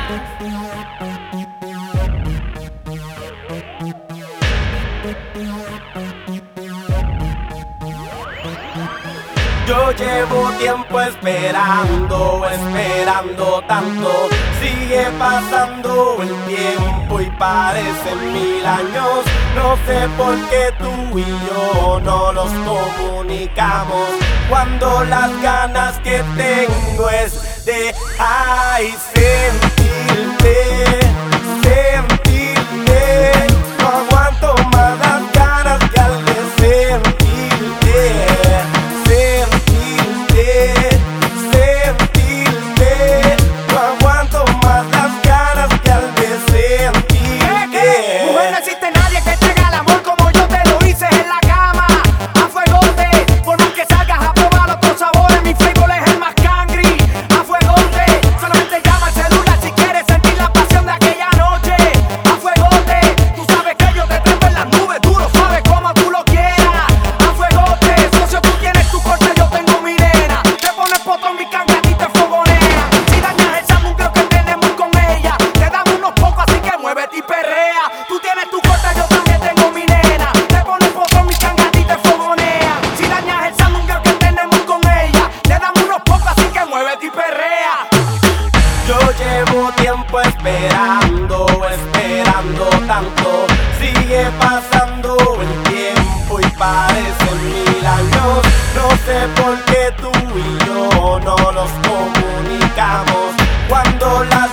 Yo llevo tiempo esperando tanto. Sigue pasando el tiempo y parecen 1000 años. No sé por qué tú y yo no los comunicamos, cuando las ganas que tengo es de sentirte. No aguanto más las ganas que al de sentirte. No aguanto más las ganas que al de sentirte. Mujer, no existe nadie que te haga el amor como yo te lo hice en la cama. A fuegote, por más que salgas a probar otros sabores, mi flavor es el más cangri. A fuegote, solamente llama al celular si quieres sentir la pasión de aquella noche. A fuegote, tú sabes que yo te traigo en las nubes, tú lo sabes como tú lo quieras. A fuegote, socio, tú tienes tu corte, yo tengo mi nena. Te pones potón, mi canga y te fogonea. Si dañas el salmón, creo que tenemos con ella. Te damos unos pocos, así que muévete y perrea. Tú tienes tu corte, yo también tengo mi nena. Te pones potón, mi canga y te fogonea. Si dañas el salmón, creo que tenemos con ella. Te damos unos pocos, así que muévete y perrea. Yo llevo tiempo esperando tanto. Sigue pasando el tiempo y parecen 1000 años. No sé por qué tú y yo no nos comunicamos, cuando las